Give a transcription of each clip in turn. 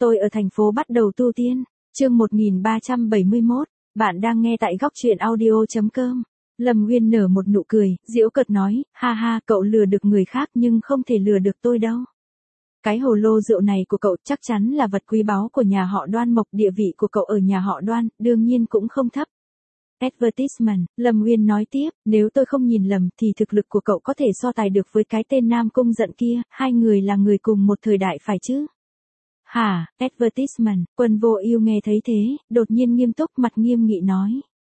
Tôi ở thành phố bắt đầu tu tiên. Chương 1371, bạn đang nghe tại góc truyện audio.com. Lâm Nguyên nở một nụ cười, giễu cợt nói, ha ha, cậu lừa được người khác nhưng không thể lừa được tôi đâu. Cái hồ lô rượu này của cậu chắc chắn là vật quý báu của nhà họ Đoan, Mộc địa vị của cậu ở nhà họ Đoan, đương nhiên cũng không thấp. Advertisement, Lâm Nguyên nói tiếp, nếu tôi không nhìn lầm thì thực lực của cậu có thể so tài được với cái tên Nam Cung Giận kia, hai người là người cùng một thời đại phải chứ? Hả, advertisement, Quân Vô Ưu nghe thấy thế, đột nhiên nghiêm túc mặt nghiêm nghị nói.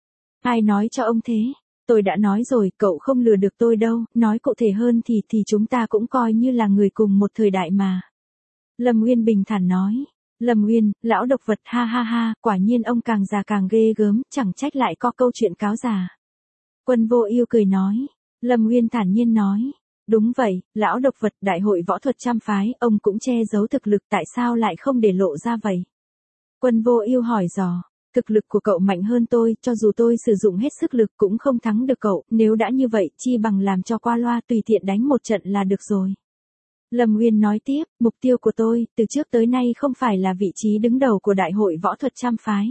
Ai nói cho ông thế? Tôi đã nói rồi, cậu không lừa được tôi đâu, nói cụ thể hơn thì chúng ta cũng coi như là người cùng một thời đại mà. Lâm Nguyên bình thản nói. Lâm Nguyên, lão độc vật, ha ha ha, quả nhiên ông càng già càng ghê gớm, chẳng trách lại có câu chuyện cáo già. Quân Vô Ưu cười nói. Lâm Nguyên thản nhiên nói. Đúng vậy, lão độc vật, đại hội võ thuật trăm phái, ông cũng che giấu thực lực, tại sao lại không để lộ ra vậy? Quân Vô Ưu hỏi dò. Thực lực của cậu mạnh hơn tôi, cho dù tôi sử dụng hết sức lực cũng không thắng được cậu, nếu đã như vậy, chi bằng làm cho qua loa, tùy tiện đánh một trận là được rồi. Lâm Nguyên nói tiếp, mục tiêu của tôi, từ trước tới nay không phải là vị trí đứng đầu của đại hội võ thuật trăm phái.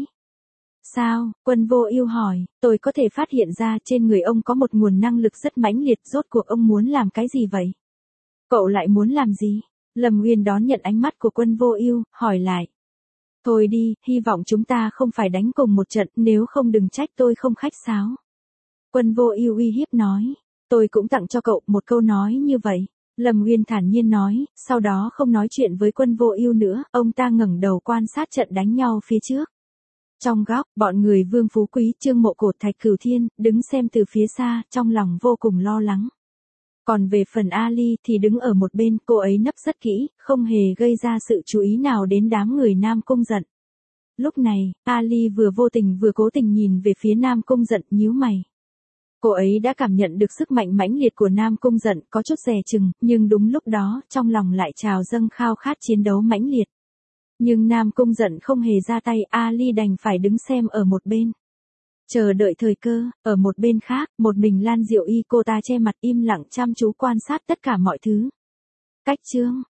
Sao? Quân Vô Ưu hỏi, tôi có thể phát hiện ra trên người ông có một nguồn năng lực rất mãnh liệt, rốt cuộc ông muốn làm cái gì vậy? Cậu lại muốn làm gì? Lâm Nguyên đón nhận ánh mắt của Quân Vô Ưu, hỏi lại. Thôi đi, hy vọng chúng ta không phải đánh cùng một trận, nếu không đừng trách tôi không khách sáo. Quân Vô Ưu uy hiếp nói, tôi cũng tặng cho cậu một câu nói như vậy. Lâm Nguyên thản nhiên nói, sau đó không nói chuyện với Quân Vô Ưu nữa, ông ta ngẩng đầu quan sát trận đánh nhau phía trước. Trong góc, bọn người Vương Phú Quý, Trương Mộ Cột, Thạch Cửu Thiên, đứng xem từ phía xa, trong lòng vô cùng lo lắng. Còn về phần Ali thì đứng ở một bên, cô ấy nấp rất kỹ, không hề gây ra sự chú ý nào đến đám người Nam Cung Giận. Lúc này, Ali vừa vô tình vừa cố tình nhìn về phía Nam Cung Giận, nhíu mày. Cô ấy đã cảm nhận được sức mạnh mãnh liệt của Nam Cung Giận, có chút dè chừng, nhưng đúng lúc đó, trong lòng lại trào dâng khao khát chiến đấu mãnh liệt. Nhưng Nam Cung Giận không hề ra tay, Ali đành phải đứng xem ở một bên. Chờ đợi thời cơ, ở một bên khác, một mình Lan Diệu Y, cô ta che mặt im lặng chăm chú quan sát tất cả mọi thứ. Cách chương,